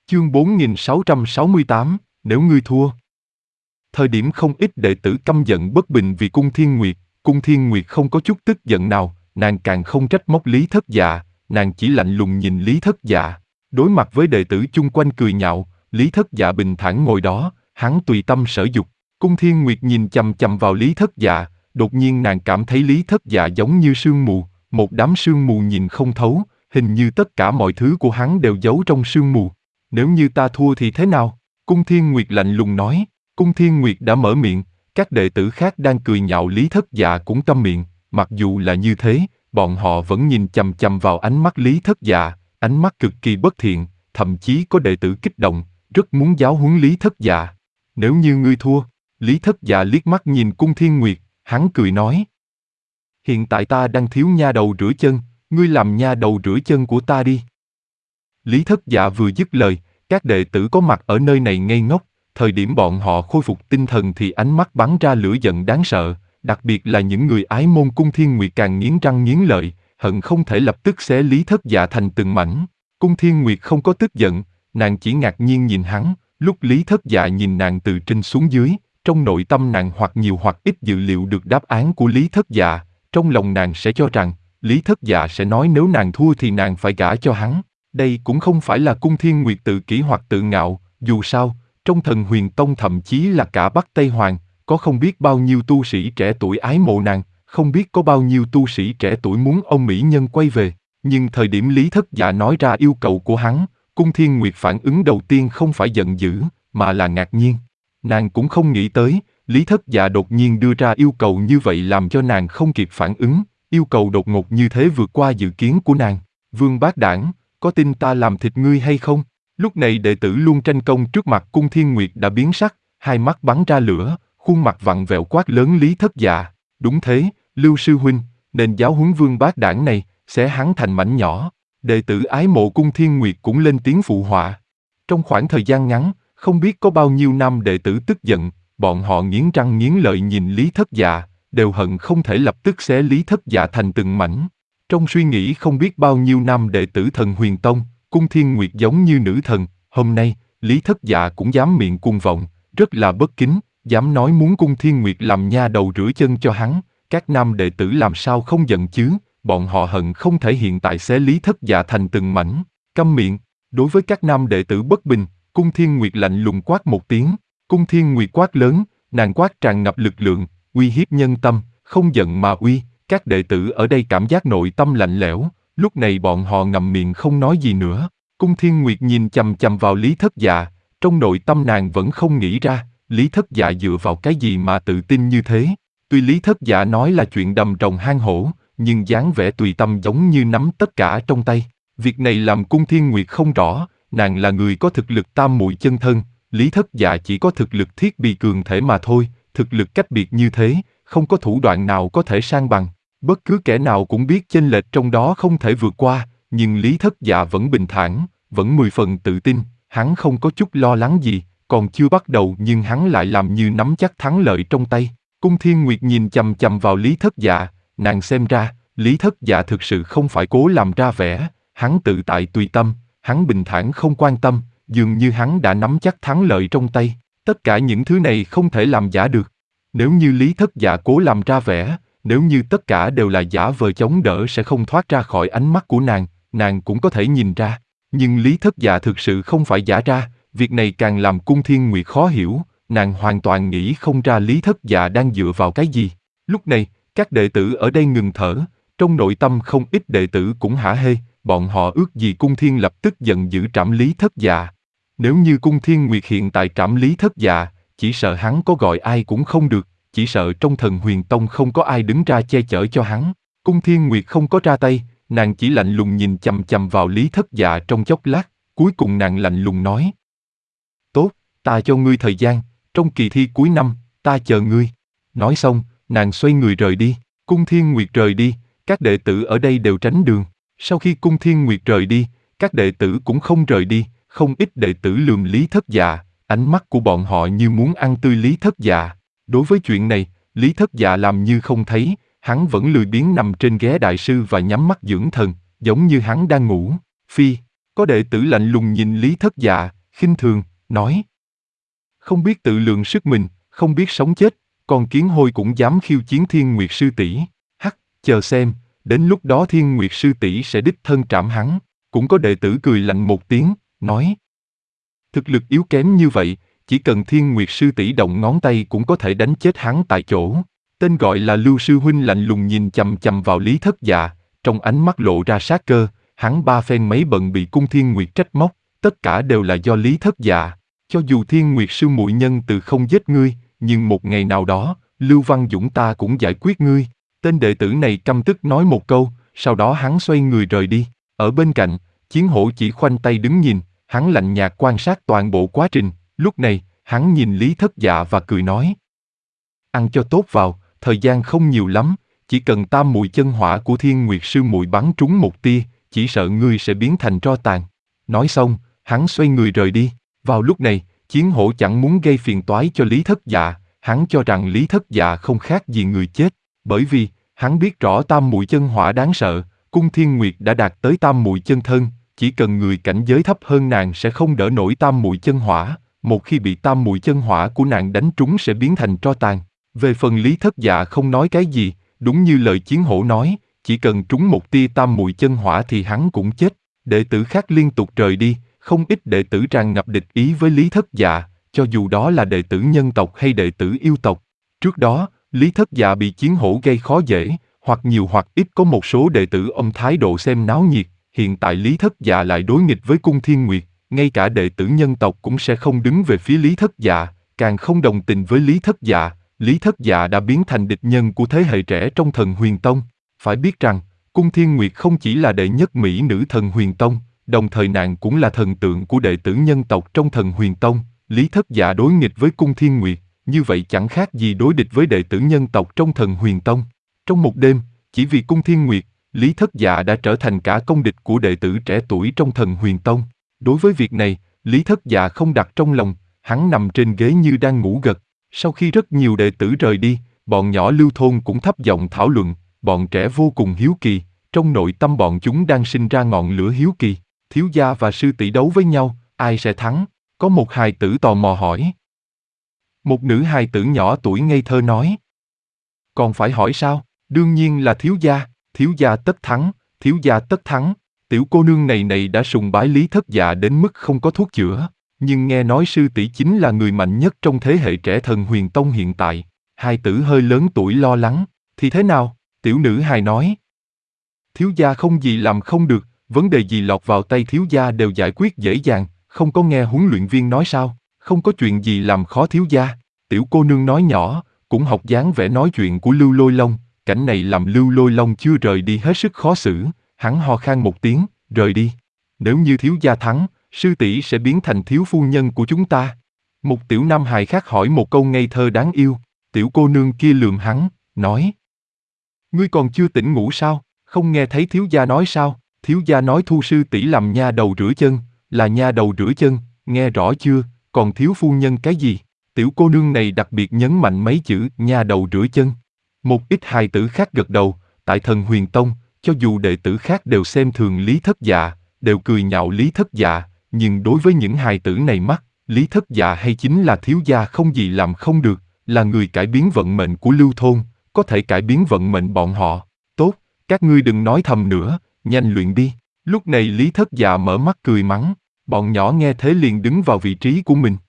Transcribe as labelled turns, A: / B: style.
A: Chương 4668, nếu ngươi thua. Thời điểm không ít đệ tử căm giận bất bình vì Cung Thiên Nguyệt không có chút tức giận nào, nàng càng không trách móc Lý Thất Dạ, nàng chỉ lạnh lùng nhìn Lý Thất Dạ. Đối mặt với đệ tử chung quanh cười nhạo, Lý Thất Dạ bình thản ngồi đó, hắn tùy tâm sở dục. Cung Thiên Nguyệt nhìn chằm chằm vào Lý Thất Dạ, đột nhiên nàng cảm thấy Lý Thất Dạ giống như sương mù, một đám sương mù nhìn không thấu, hình như tất cả mọi thứ của hắn đều giấu trong sương mù. Nếu như ta thua thì thế nào? Cung Thiên Nguyệt lạnh lùng nói. Cung Thiên Nguyệt đã mở miệng, các đệ tử khác đang cười nhạo Lý Thất Dạ cũng câm miệng, mặc dù là như thế, bọn họ vẫn nhìn chằm chằm vào ánh mắt Lý Thất Dạ, ánh mắt cực kỳ bất thiện, thậm chí có đệ tử kích động, rất muốn giáo huấn Lý Thất Dạ. Nếu như ngươi thua, Lý Thất Dạ liếc mắt nhìn Cung Thiên Nguyệt, hắn cười nói. Hiện tại ta đang thiếu nha đầu rửa chân, ngươi làm nha đầu rửa chân của ta đi. Lý Thất Dạ vừa dứt lời, các đệ tử có mặt ở nơi này ngây ngốc, thời điểm bọn họ khôi phục tinh thần thì ánh mắt bắn ra lửa giận đáng sợ, đặc biệt là những người ái môn Cung Thiên Nguyệt càng nghiến răng nghiến lợi, hận không thể lập tức xé Lý Thất Dạ thành từng mảnh. Cung Thiên Nguyệt không có tức giận, nàng chỉ ngạc nhiên nhìn hắn, lúc Lý Thất Dạ nhìn nàng từ trên xuống dưới, trong nội tâm nàng hoặc nhiều hoặc ít dự liệu được đáp án của Lý Thất Dạ, trong lòng nàng sẽ cho rằng, Lý Thất Dạ sẽ nói nếu nàng thua thì nàng phải gả cho hắn. Đây cũng không phải là Cung Thiên Nguyệt tự kỷ hoặc tự ngạo, dù sao, trong Thần Huyền Tông thậm chí là cả Bắc Tây Hoàng, có không biết bao nhiêu tu sĩ trẻ tuổi ái mộ nàng, không biết có bao nhiêu tu sĩ trẻ tuổi muốn ông mỹ nhân quay về. Nhưng thời điểm Lý Thất Dạ nói ra yêu cầu của hắn, Cung Thiên Nguyệt phản ứng đầu tiên không phải giận dữ, mà là ngạc nhiên. Nàng cũng không nghĩ tới, Lý Thất Dạ đột nhiên đưa ra yêu cầu như vậy làm cho nàng không kịp phản ứng, yêu cầu đột ngột như thế vượt qua dự kiến của nàng. Vương Bác Đảng, có tin ta làm thịt ngươi hay không? Lúc này đệ tử luôn tranh công trước mặt Cung Thiên Nguyệt đã biến sắc, hai mắt bắn ra lửa, khuôn mặt vặn vẹo quát lớn Lý Thất Dạ. Đúng thế, Lưu sư huynh, nên giáo huấn Vương Bác Đảng này, xé hắn thành mảnh nhỏ. Đệ tử ái mộ Cung Thiên Nguyệt cũng lên tiếng phụ họa. Trong khoảng thời gian ngắn, không biết có bao nhiêu năm đệ tử tức giận, bọn họ nghiến răng nghiến lợi nhìn Lý Thất Dạ, đều hận không thể lập tức xé Lý Thất Dạ thành từng mảnh. Trong suy nghĩ không biết bao nhiêu năm đệ tử Thần Huyền Tông, Cung Thiên Nguyệt giống như nữ thần, hôm nay, Lý Thất Dạ cũng dám miệng cuồng vọng, rất là bất kính, dám nói muốn Cung Thiên Nguyệt làm nha đầu rửa chân cho hắn, các nam đệ tử làm sao không giận chứ, bọn họ hận không thể hiện tại xé Lý Thất Dạ thành từng mảnh, câm miệng. Đối với các nam đệ tử bất bình, Cung Thiên Nguyệt lạnh lùng quát một tiếng, Cung Thiên Nguyệt quát lớn, nàng quát tràn ngập lực lượng, uy hiếp nhân tâm, không giận mà uy. Các đệ tử ở đây cảm giác nội tâm lạnh lẽo, lúc này bọn họ ngậm miệng không nói gì nữa. Cung Thiên Nguyệt nhìn chằm chằm vào Lý Thất Dạ, trong nội tâm nàng vẫn không nghĩ ra, Lý Thất Dạ dựa vào cái gì mà tự tin như thế. Tuy Lý Thất Dạ nói là chuyện đầm rồng hang hổ, nhưng dáng vẻ tùy tâm giống như nắm tất cả trong tay. Việc này làm Cung Thiên Nguyệt không rõ, nàng là người có thực lực tam muội chân thân, Lý Thất Dạ chỉ có thực lực thiết bị cường thể mà thôi, thực lực cách biệt như thế, không có thủ đoạn nào có thể san bằng. Bất cứ kẻ nào cũng biết chênh lệch trong đó không thể vượt qua, nhưng Lý Thất Dạ vẫn bình thản, vẫn 10 phần tự tin, hắn không có chút lo lắng gì, còn chưa bắt đầu nhưng hắn lại làm như nắm chắc thắng lợi trong tay. Cung Thiên Nguyệt nhìn chằm chằm vào Lý Thất Dạ, nàng xem ra, Lý Thất Dạ thực sự không phải cố làm ra vẻ, hắn tự tại tùy tâm, hắn bình thản không quan tâm, dường như hắn đã nắm chắc thắng lợi trong tay. Tất cả những thứ này không thể làm giả được. Nếu như Lý Thất Dạ cố làm ra vẻ, nếu như tất cả đều là giả vờ chống đỡ sẽ không thoát ra khỏi ánh mắt của nàng cũng có thể nhìn ra. Nhưng Lý Thất Dạ thực sự không phải giả ra, việc này càng làm Cung Thiên Nguyệt khó hiểu, nàng hoàn toàn nghĩ không ra Lý Thất Dạ đang dựa vào cái gì. Lúc này, các đệ tử ở đây ngừng thở, trong nội tâm không ít đệ tử cũng hả hê, bọn họ ước gì Cung Thiên lập tức giận dữ trảm Lý Thất Dạ. Nếu như Cung Thiên Nguyệt hiện tại trảm Lý Thất Dạ, chỉ sợ hắn có gọi ai cũng không được. Chỉ sợ trong Thần Huyền Tông không có ai đứng ra che chở cho hắn. Cung Thiên Nguyệt không có ra tay, nàng chỉ lạnh lùng nhìn chằm chằm vào Lý Thất Dạ trong chốc lát, cuối cùng nàng lạnh lùng nói. Tốt, ta cho ngươi thời gian, trong kỳ thi cuối năm, ta chờ ngươi. Nói xong, nàng xoay người rời đi. Cung Thiên Nguyệt rời đi, các đệ tử ở đây đều tránh đường. Sau khi Cung Thiên Nguyệt rời đi, các đệ tử cũng không rời đi, không ít đệ tử lườm Lý Thất Dạ, ánh mắt của bọn họ như muốn ăn tươi Lý Thất Dạ. Đối với chuyện này, Lý Thất Dạ làm như không thấy, hắn vẫn lười biếng nằm trên ghế đại sư và nhắm mắt dưỡng thần, giống như hắn đang ngủ. Phi, có đệ tử lạnh lùng nhìn Lý Thất Dạ, khinh thường, nói. Không biết tự lượng sức mình, không biết sống chết, con kiến hôi cũng dám khiêu chiến Thiên Nguyệt sư tỷ. Hắc, chờ xem, đến lúc đó Thiên Nguyệt sư tỷ sẽ đích thân trảm hắn. Cũng có đệ tử cười lạnh một tiếng, nói. Thực lực yếu kém như vậy, chỉ cần Thiên Nguyệt sư tỷ động ngón tay cũng có thể đánh chết hắn tại chỗ. Tên gọi là Lưu sư huynh lạnh lùng nhìn chằm chằm vào Lý Thất Dạ, trong ánh mắt lộ ra sát cơ, hắn ba phen mấy bận bị Cung Thiên Nguyệt trách móc, tất cả đều là do Lý Thất Dạ. Cho dù Thiên Nguyệt sư muội nhân từ không giết ngươi, nhưng một ngày nào đó, Lưu Văn Dũng ta cũng giải quyết ngươi. Tên đệ tử này căm tức nói một câu, sau đó hắn xoay người rời đi. Ở bên cạnh, Chiến Hổ chỉ khoanh tay đứng nhìn, hắn lạnh nhạt quan sát toàn bộ quá trình. Lúc này, hắn nhìn Lý Thất Dạ và cười nói. Ăn cho tốt vào, thời gian không nhiều lắm, chỉ cần tam muội chân hỏa của Thiên Nguyệt sư muội bắn trúng một tia, chỉ sợ ngươi sẽ biến thành tro tàn. Nói xong, hắn xoay người rời đi. Vào lúc này, Chiến Hổ chẳng muốn gây phiền toái cho Lý Thất Dạ, hắn cho rằng Lý Thất Dạ không khác gì người chết, bởi vì, hắn biết rõ tam muội chân hỏa đáng sợ, Cung Thiên Nguyệt đã đạt tới tam muội chân thân, chỉ cần người cảnh giới thấp hơn nàng sẽ không đỡ nổi tam muội chân hỏa, một khi bị tam muội chân hỏa của nàng đánh trúng sẽ biến thành tro tàn. Về phần Lý Thất Dạ không nói cái gì, đúng như lời Chiến Hổ nói, chỉ cần trúng một tia tam muội chân hỏa thì hắn cũng chết. Đệ tử khác liên tục rời đi, không ít đệ tử tràn ngập địch ý với Lý Thất Dạ, cho dù đó là đệ tử nhân tộc hay đệ tử yêu tộc. Trước đó, Lý Thất Dạ bị Chiến Hổ gây khó dễ, hoặc nhiều hoặc ít có một số đệ tử ôm thái độ xem náo nhiệt, hiện tại Lý Thất Dạ lại đối nghịch với Cung Thiên Nguyệt, ngay cả đệ tử nhân tộc cũng sẽ không đứng về phía Lý Thất Dạ, càng không đồng tình với Lý Thất Dạ. Lý Thất Dạ đã biến thành địch nhân của thế hệ trẻ trong Thần Huyền Tông. Phải biết rằng, Cung Thiên Nguyệt không chỉ là đệ nhất mỹ nữ Thần Huyền Tông, đồng thời nàng cũng là thần tượng của đệ tử nhân tộc trong Thần Huyền Tông. Lý Thất Dạ đối nghịch với Cung Thiên Nguyệt, như vậy chẳng khác gì đối địch với đệ tử nhân tộc trong Thần Huyền Tông. Trong một đêm, chỉ vì Cung Thiên Nguyệt, Lý Thất Dạ đã trở thành cả công địch của đệ tử trẻ tuổi trong Thần Huyền Tông. Đối với việc này, Lý Thất Dạ không đặt trong lòng, hắn nằm trên ghế như đang ngủ gật. Sau khi rất nhiều đệ tử rời đi, bọn nhỏ Lưu thôn cũng thấp giọng thảo luận, bọn trẻ vô cùng hiếu kỳ, trong nội tâm bọn chúng đang sinh ra ngọn lửa hiếu kỳ. Thiếu gia và sư tỷ đấu với nhau, ai sẽ thắng? Có một hài tử tò mò hỏi. Một nữ hài tử nhỏ tuổi ngây thơ nói. Còn phải hỏi sao? Đương nhiên là thiếu gia tất thắng, thiếu gia tất thắng. Tiểu cô nương này đã sùng bái Lý Thất Dạ đến mức không có thuốc chữa. Nhưng nghe nói sư tỷ chính là người mạnh nhất trong thế hệ trẻ Thần Huyền Tông hiện tại. Hài tử hơi lớn tuổi lo lắng. Thì thế nào? Tiểu nữ hài nói. Thiếu gia không gì làm không được, vấn đề gì lọt vào tay thiếu gia đều giải quyết dễ dàng, không có nghe huấn luyện viên nói sao? Không có chuyện gì làm khó thiếu gia. Tiểu cô nương nói nhỏ, cũng học dáng vẻ nói chuyện của Lưu Lôi Long. Cảnh này làm Lưu Lôi Long chưa rời đi hết sức khó xử, hắn ho khan một tiếng, rời đi. Nếu như thiếu gia thắng, sư tỷ sẽ biến thành thiếu phu nhân của chúng ta. Một tiểu nam hài khác hỏi một câu ngây thơ đáng yêu, tiểu cô nương kia lườm hắn, nói. Ngươi còn chưa tỉnh ngủ sao, không nghe thấy thiếu gia nói sao? Thiếu gia nói thu sư tỷ làm nha đầu rửa chân, là nha đầu rửa chân, nghe rõ chưa, còn thiếu phu nhân cái gì? Tiểu cô nương này đặc biệt nhấn mạnh mấy chữ nha đầu rửa chân. Một ít hài tử khác gật đầu, tại Thần Huyền Tông, cho dù đệ tử khác đều xem thường Lý Thất Dạ, đều cười nhạo Lý Thất Dạ, nhưng đối với những hài tử này mắt, Lý Thất Dạ hay chính là thiếu gia không gì làm không được, là người cải biến vận mệnh của Lưu thôn, có thể cải biến vận mệnh bọn họ. Tốt, các ngươi đừng nói thầm nữa, nhanh luyện đi. Lúc này Lý Thất Dạ mở mắt cười mắng, bọn nhỏ nghe thế liền đứng vào vị trí của mình.